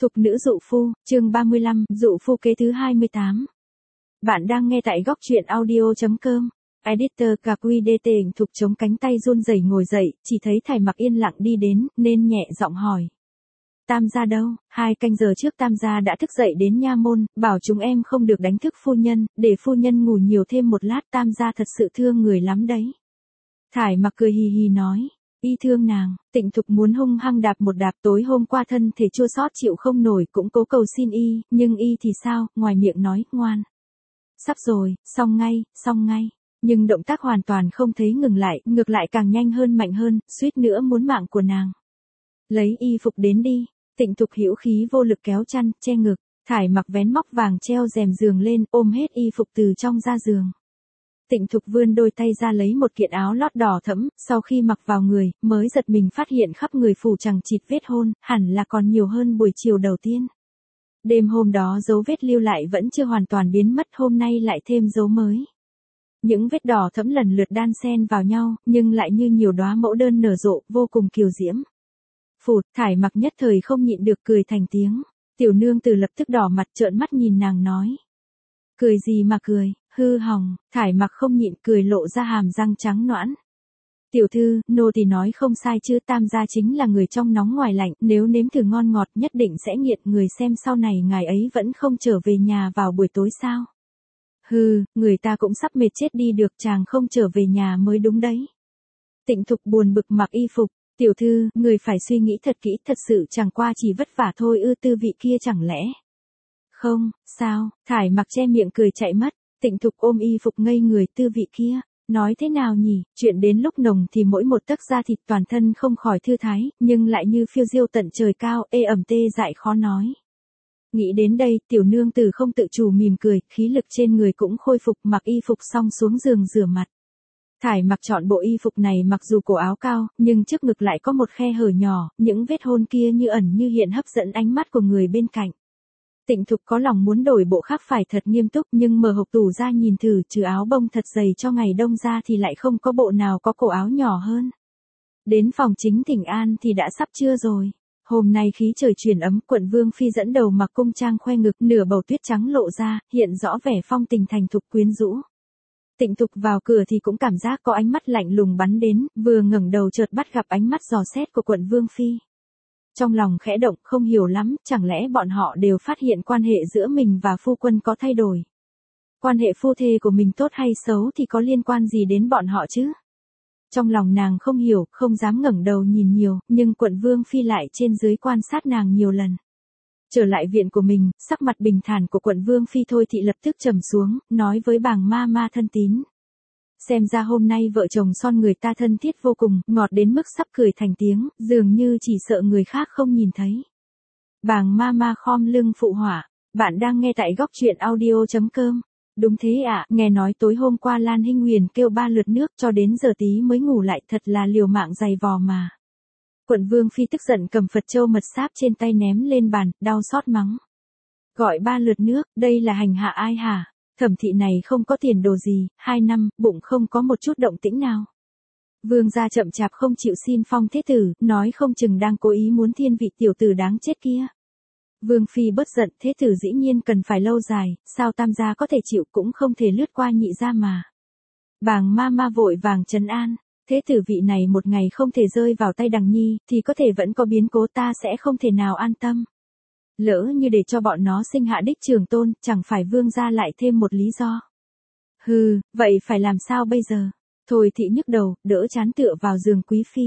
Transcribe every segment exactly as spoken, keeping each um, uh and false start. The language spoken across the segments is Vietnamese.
Thục nữ dụ phu, chương ba mươi lăm, dụ phu kế thứ hai mươi tám. Bạn đang nghe tại góc truyện audio.com. Editor cà quy đê tê. Thục chống cánh tay run rẩy ngồi dậy, chỉ thấy Thải Mặc yên lặng đi đến, nên nhẹ giọng hỏi. Tam gia đâu? Hai canh giờ trước Tam gia đã thức dậy đến nha môn, bảo chúng em không được đánh thức phu nhân, để phu nhân ngủ nhiều thêm một lát. Tam gia thật sự thương người lắm đấy. Thải Mặc cười hì hì nói. Y thương nàng. Tịnh Thục muốn hung hăng đạp một đạp. Tối hôm qua thân thể chua xót chịu không nổi, cũng cố cầu xin y, nhưng y thì sao, ngoài miệng nói, ngoan. Sắp rồi, xong ngay, xong ngay. Nhưng động tác hoàn toàn không thấy ngừng lại, ngược lại càng nhanh hơn mạnh hơn, suýt nữa muốn mạng của nàng. Lấy y phục đến đi. Tịnh Thục hữu khí vô lực kéo chăn, che ngực. Thải Mặc vén móc vàng treo rèm giường lên, ôm hết y phục từ trong ra giường. Tịnh Thục vươn đôi tay ra lấy một kiện áo lót đỏ thẫm, sau khi mặc vào người, mới giật mình phát hiện khắp người phủ chằng chịt vết hôn, hẳn là còn nhiều hơn buổi chiều đầu tiên. Đêm hôm đó dấu vết lưu lại vẫn chưa hoàn toàn biến mất, hôm nay lại thêm dấu mới. Những vết đỏ thẫm lần lượt đan xen vào nhau, nhưng lại như nhiều đóa mẫu đơn nở rộ, vô cùng kiều diễm. Phụt, Thải Mặc nhất thời không nhịn được cười thành tiếng. Tiểu nương tử lập tức đỏ mặt trợn mắt nhìn nàng nói. Cười gì mà cười, hư hỏng. Thải Mặc không nhịn cười lộ ra hàm răng trắng nõn. Tiểu thư, nô tỳ nói không sai chứ, Tam gia chính là người trong nóng ngoài lạnh, nếu nếm thử ngon ngọt nhất định sẽ nghiện. Người xem sau này ngài ấy vẫn không trở về nhà vào buổi tối sao? Hừ, người ta cũng sắp mệt chết đi được, chàng không trở về nhà mới đúng đấy. Tịnh Thục buồn bực mặc y phục. Tiểu thư, người phải suy nghĩ thật kỹ, thật sự chẳng qua chỉ vất vả thôi ư, tư vị kia chẳng lẽ? Không, sao? Thải Mặc che miệng cười chạy mất. Tịnh Thục ôm y phục ngây người, tư vị kia. Nói thế nào nhỉ, chuyện đến lúc nồng thì mỗi một tấc da thịt toàn thân không khỏi thư thái, nhưng lại như phiêu diêu tận trời cao, ê ẩm tê dại khó nói. Nghĩ đến đây, tiểu nương tử không tự chủ mỉm cười, khí lực trên người cũng khôi phục, mặc y phục xong xuống giường rửa mặt. Thải Mặc chọn bộ y phục này, mặc dù cổ áo cao, nhưng trước ngực lại có một khe hở nhỏ, những vết hôn kia như ẩn như hiện hấp dẫn ánh mắt của người bên cạnh. Tịnh Thục có lòng muốn đổi bộ khác phải thật nghiêm túc, nhưng mở hộc tủ ra nhìn thử, trừ áo bông thật dày cho ngày đông ra thì lại không có bộ nào có cổ áo nhỏ hơn. Đến phòng chính thỉnh an thì đã sắp trưa rồi. Hôm nay khí trời chuyển ấm, quận Vương phi dẫn đầu mặc cung trang khoe ngực, nửa bầu tuyết trắng lộ ra, hiện rõ vẻ phong tình thành thục quyến rũ. Tịnh Thục vào cửa thì cũng cảm giác có ánh mắt lạnh lùng bắn đến, vừa ngẩng đầu chợt bắt gặp ánh mắt dò xét của quận Vương phi. Trong lòng khẽ động, không hiểu lắm, chẳng lẽ bọn họ đều phát hiện quan hệ giữa mình và phu quân có thay đổi. Quan hệ phu thê của mình tốt hay xấu thì có liên quan gì đến bọn họ chứ? Trong lòng nàng không hiểu, không dám ngẩng đầu nhìn nhiều, nhưng quận Vương phi lại trên dưới quan sát nàng nhiều lần. Trở lại viện của mình, sắc mặt bình thản của quận Vương phi Thôi Thị lập tức trầm xuống, nói với bàng ma ma thân tín. Xem ra hôm nay vợ chồng son người ta thân thiết vô cùng, ngọt đến mức sắp cười thành tiếng, dường như chỉ sợ người khác không nhìn thấy. Bàng ma ma khom lưng phụ họa. Bạn đang nghe tại góc truyện audio.com. Đúng thế ạ, à, nghe nói tối hôm qua Lan Hinh Huyền kêu ba lượt nước cho đến giờ tí mới ngủ lại, thật là liều mạng dày vò mà. Quận Vương phi tức giận cầm Phật châu mật sáp trên tay ném lên bàn, đau xót mắng. Gọi ba lượt nước, đây là hành hạ ai hả? Thẩm thị này không có tiền đồ gì, hai năm, bụng không có một chút động tĩnh nào. Vương gia chậm chạp không chịu xin phong thế tử, nói không chừng đang cố ý muốn thiên vị tiểu tử đáng chết kia. Vương phi bất giận, thế tử dĩ nhiên cần phải lâu dài, sao Tam gia có thể chịu, cũng không thể lướt qua nhị gia mà. Bàng ma ma vội vàng trấn an, thế tử vị này một ngày không thể rơi vào tay Đằng Nhi, thì có thể vẫn có biến cố, ta sẽ không thể nào an tâm. Lỡ như để cho bọn nó sinh hạ đích trường tôn, chẳng phải vương gia lại thêm một lý do. Hừ, vậy phải làm sao bây giờ? Thôi Thị nhức đầu, đỡ chán tựa vào giường quý phi.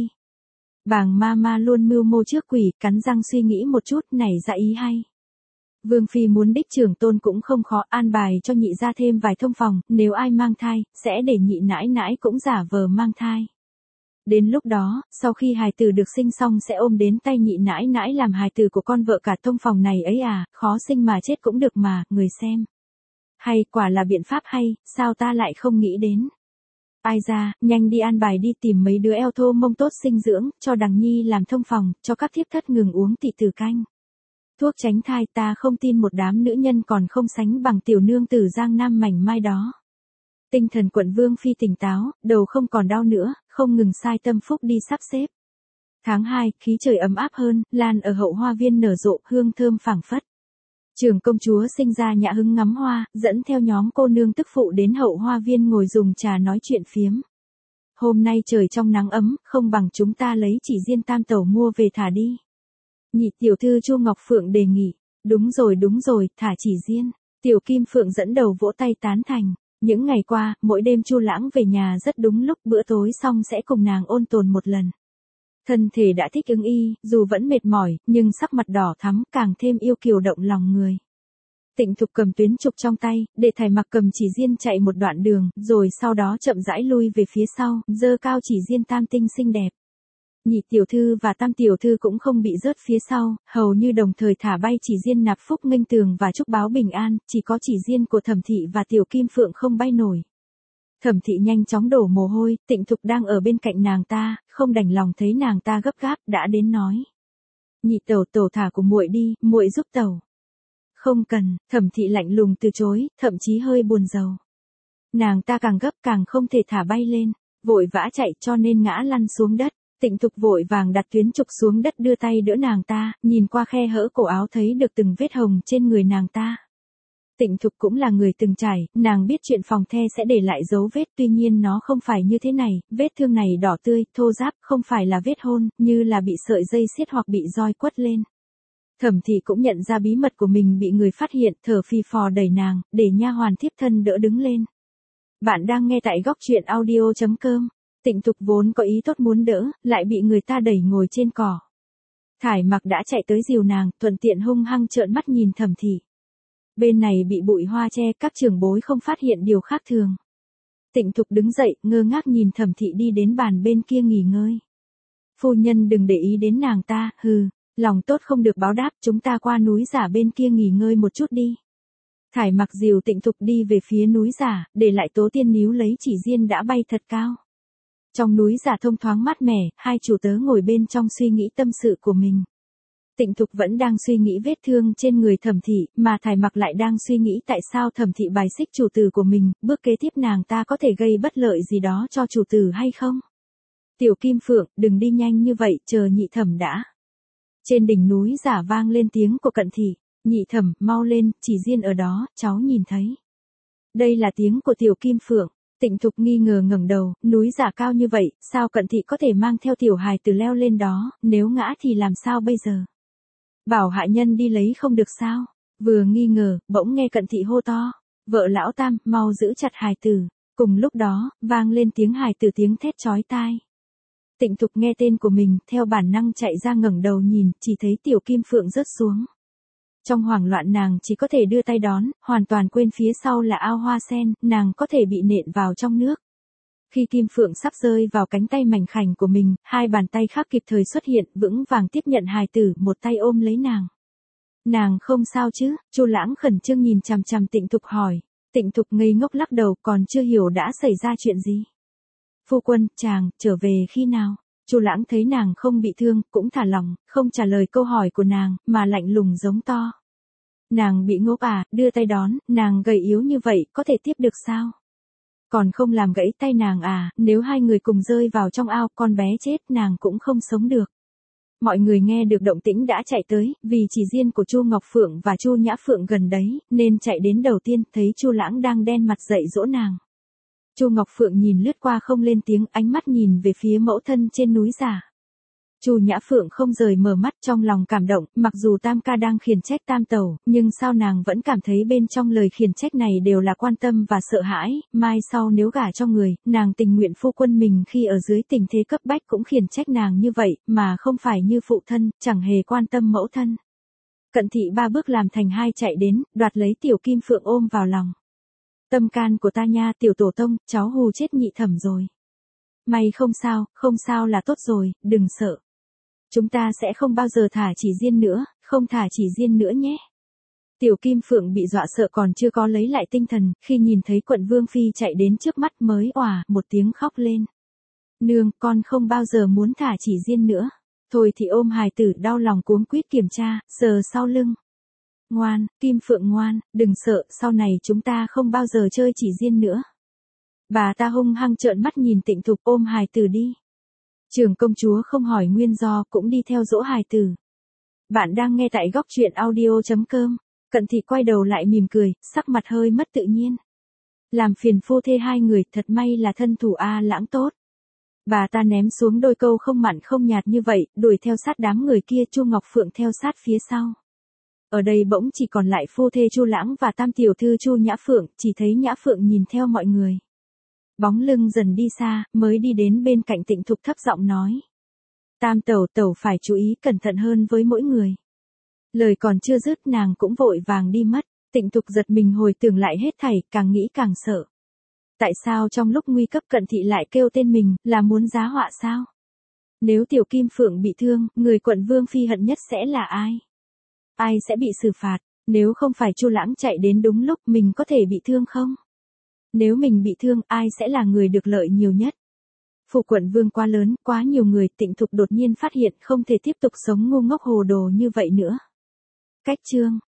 Bàng ma ma luôn mưu mô trước quỷ, cắn răng suy nghĩ một chút, nảy ra ý hay. Vương phi muốn đích trưởng tôn cũng không khó, an bài cho nhị gia thêm vài thông phòng, nếu ai mang thai, sẽ để nhị nãi nãi cũng giả vờ mang thai. Đến lúc đó, sau khi hài tử được sinh xong sẽ ôm đến tay nhị nãi nãi làm hài tử của con vợ cả thông phòng này ấy à, khó sinh mà chết cũng được mà, người xem. Hay, quả là biện pháp hay, sao ta lại không nghĩ đến. Ai ra, nhanh đi an bài đi, tìm mấy đứa eo thô mông tốt sinh dưỡng, cho Đằng Nhi làm thông phòng, cho các thiếp thất ngừng uống tị tử canh. Thuốc tránh thai, ta không tin một đám nữ nhân còn không sánh bằng tiểu nương tử Giang Nam mảnh mai đó. Tinh thần quận Vương phi tỉnh táo, đầu không còn đau nữa, không ngừng sai tâm phúc đi sắp xếp. Tháng hai, khí trời ấm áp hơn, lan ở hậu hoa viên nở rộ, hương thơm phảng phất. Trưởng công chúa sinh ra nhã hứng ngắm hoa, dẫn theo nhóm cô nương tức phụ đến hậu hoa viên ngồi dùng trà nói chuyện phiếm. Hôm nay trời trong nắng ấm, không bằng chúng ta lấy chỉ riêng tam tẩu mua về thả đi. Nhị tiểu thư Chu Ngọc Phượng đề nghị. Đúng rồi đúng rồi, thả chỉ riêng. Tiểu Kim Phượng dẫn đầu vỗ tay tán thành. Những ngày qua, mỗi đêm Chu Lãng về nhà rất đúng lúc, bữa tối xong sẽ cùng nàng ôn tồn một lần. Thân thể đã thích ứng y, dù vẫn mệt mỏi, nhưng sắc mặt đỏ thắm càng thêm yêu kiều động lòng người. Tịnh Thục cầm tuyến trục trong tay, để Thải Mặc cầm chỉ riêng chạy một đoạn đường, rồi sau đó chậm rãi lui về phía sau, giơ cao chỉ riêng tam tinh xinh đẹp. Nhị tiểu thư và tam tiểu thư cũng không bị rớt phía sau, hầu như đồng thời thả bay chỉ riêng nạp phúc nghênh tường và chúc báo bình an, chỉ có chỉ riêng của Thẩm Thị và Tiểu Kim Phượng không bay nổi. Thẩm Thị nhanh chóng đổ mồ hôi, Tịnh Thục đang ở bên cạnh nàng ta, không đành lòng thấy nàng ta gấp gáp, đã đến nói: "Nhị tẩu, tẩu thả của muội đi, muội giúp tẩu." "Không cần." Thẩm Thị lạnh lùng từ chối, thậm chí hơi buồn rầu. Nàng ta càng gấp càng không thể thả bay lên, vội vã chạy cho nên ngã lăn xuống đất. Tịnh Thục vội vàng đặt tuyến trục xuống đất, đưa tay đỡ nàng ta, nhìn qua khe hở cổ áo thấy được từng vết hồng trên người nàng ta. Tịnh Thục cũng là người từng trải, nàng biết chuyện phòng the sẽ để lại dấu vết, tuy nhiên nó không phải như thế này, vết thương này đỏ tươi, thô ráp, không phải là vết hôn, như là bị sợi dây siết hoặc bị roi quất lên. Thẩm Thị cũng nhận ra bí mật của mình bị người phát hiện, thở phì phò đẩy nàng, để nha hoàn thiếp thân đỡ đứng lên. Bạn đang nghe tại góc truyện audio chấm com. Tịnh Thục vốn có ý tốt muốn đỡ, lại bị người ta đẩy ngồi trên cỏ. Thải Mặc đã chạy tới dìu nàng, thuận tiện hung hăng trợn mắt nhìn Thẩm Thị. Bên này bị bụi hoa che, các trưởng bối không phát hiện điều khác thường. Tịnh Thục đứng dậy, ngơ ngác nhìn Thẩm Thị đi đến bàn bên kia nghỉ ngơi. "Phu nhân đừng để ý đến nàng ta, hừ, lòng tốt không được báo đáp, chúng ta qua núi Giả bên kia nghỉ ngơi một chút đi." Thải Mặc dìu Tịnh Thục đi về phía núi Giả, để lại Tố Tiên níu lấy chỉ riêng đã bay thật cao. Trong núi Giả thông thoáng mát mẻ, hai chủ tớ ngồi bên trong suy nghĩ tâm sự của mình. Tịnh Thục vẫn đang suy nghĩ vết thương trên người Thẩm Thị, mà Thải Mặc lại đang suy nghĩ tại sao Thẩm Thị bài xích chủ tử của mình, bước kế tiếp nàng ta có thể gây bất lợi gì đó cho chủ tử hay không. "Tiểu Kim Phượng, đừng đi nhanh như vậy, chờ nhị thẩm đã." Trên đỉnh núi Giả vang lên tiếng của Cận Thị. "Nhị thẩm, mau lên, chỉ riêng ở đó, cháu nhìn thấy." Đây là tiếng của Tiểu Kim Phượng. Tịnh Thục nghi ngờ ngẩng đầu, núi Giả cao như vậy, sao Cận Thị có thể mang theo tiểu hài tử leo lên đó, nếu ngã thì làm sao bây giờ? Bảo hạ nhân đi lấy không được sao? Vừa nghi ngờ, bỗng nghe Cận Thị hô to: "Vợ lão Tam, mau giữ chặt hài tử." Cùng lúc đó, vang lên tiếng hài tử tiếng thét chói tai. Tịnh Thục nghe tên của mình, theo bản năng chạy ra ngẩng đầu nhìn, chỉ thấy Tiểu Kim Phượng rớt xuống. Trong hoảng loạn nàng chỉ có thể đưa tay đón, hoàn toàn quên phía sau là ao hoa sen, nàng có thể bị nện vào trong nước. Khi Kim Phượng sắp rơi vào cánh tay mảnh khảnh của mình, hai bàn tay khác kịp thời xuất hiện, vững vàng tiếp nhận hài tử, một tay ôm lấy nàng. "Nàng không sao chứ?" Chu Lãng khẩn trương nhìn chằm chằm Tịnh Thục hỏi. Tịnh Thục ngây ngốc lắc đầu, còn chưa hiểu đã xảy ra chuyện gì. "Phu quân, chàng, trở về khi nào?" Chu Lãng thấy nàng không bị thương, cũng thả lòng, không trả lời câu hỏi của nàng, mà lạnh lùng giống to. "Nàng bị ngốc à, đưa tay đón, nàng gầy yếu như vậy, có thể tiếp được sao? Còn không làm gãy tay nàng à, nếu hai người cùng rơi vào trong ao, con bé chết, nàng cũng không sống được." Mọi người nghe được động tĩnh đã chạy tới, vì chỉ riêng của Chu Ngọc Phượng và Chu Nhã Phượng gần đấy, nên chạy đến đầu tiên, thấy Chu Lãng đang đen mặt dạy dỗ nàng. Chu Ngọc Phượng nhìn lướt qua không lên tiếng, ánh mắt nhìn về phía mẫu thân trên núi Giả. Chu Nhã Phượng không rời mở mắt, trong lòng cảm động, mặc dù Tam ca đang khiển trách Tam tẩu, nhưng sao nàng vẫn cảm thấy bên trong lời khiển trách này đều là quan tâm và sợ hãi, mai sau nếu gả cho người, nàng tình nguyện phu quân mình khi ở dưới tình thế cấp bách cũng khiển trách nàng như vậy, mà không phải như phụ thân, chẳng hề quan tâm mẫu thân. Cận Thị ba bước làm thành hai chạy đến, đoạt lấy Tiểu Kim Phượng ôm vào lòng. "Tâm can của ta nha, Tiểu tổ tông, cháu hù chết nhị thẩm rồi." "May không sao, không sao là tốt rồi, đừng sợ. Chúng ta sẽ không bao giờ thả chỉ riêng nữa, không thả chỉ riêng nữa nhé." Tiểu Kim Phượng bị dọa sợ còn chưa có lấy lại tinh thần, khi nhìn thấy Quận Vương Phi chạy đến trước mắt mới òa một tiếng khóc lên. "Nương, con không bao giờ muốn thả chỉ riêng nữa." Thôi thì ôm hài tử đau lòng cuống quýt kiểm tra, sờ sau lưng. "Ngoan, Kim Phượng ngoan, đừng sợ, sau này chúng ta không bao giờ chơi chỉ riêng nữa." Bà ta hung hăng trợn mắt nhìn Tịnh Thục, ôm hài tử đi. Trưởng công chúa không hỏi nguyên do cũng đi theo dỗ hài tử. Bạn đang nghe tại góc truyện audio.com. Cận thị quay đầu lại mỉm cười, sắc mặt hơi mất tự nhiên. Làm phiền phu thê hai người, thật may là thân thủ A Lãng tốt. Bà ta ném xuống đôi câu không mặn không nhạt như vậy, đuổi theo sát đám người kia. Chu Ngọc Phượng theo sát phía sau. Ở đây bỗng chỉ còn lại phu thê Chu Lãng và tam tiểu thư Chu Nhã Phượng, chỉ thấy Nhã Phượng nhìn theo mọi người. Bóng lưng dần đi xa, mới đi đến bên cạnh Tịnh Thục thấp giọng nói. Tam tẩu tẩu phải chú ý cẩn thận hơn với mỗi người. Lời còn chưa dứt nàng cũng vội vàng đi mất. Tịnh Thục giật mình hồi tưởng lại hết thảy, càng nghĩ càng sợ. Tại sao trong lúc nguy cấp Cận thị lại kêu tên mình, là muốn giá họa sao? Nếu Tiểu Kim Phượng bị thương, người quận Vương Phi hận nhất sẽ là ai? Ai sẽ bị xử phạt? Nếu không phải Chu Lãng chạy đến đúng lúc, mình có thể bị thương không? Nếu mình bị thương, ai sẽ là người được lợi nhiều nhất? Phủ quận Vương quá lớn, quá nhiều người. Tịnh Thục đột nhiên phát hiện không thể tiếp tục sống ngu ngốc hồ đồ như vậy nữa. Cách chương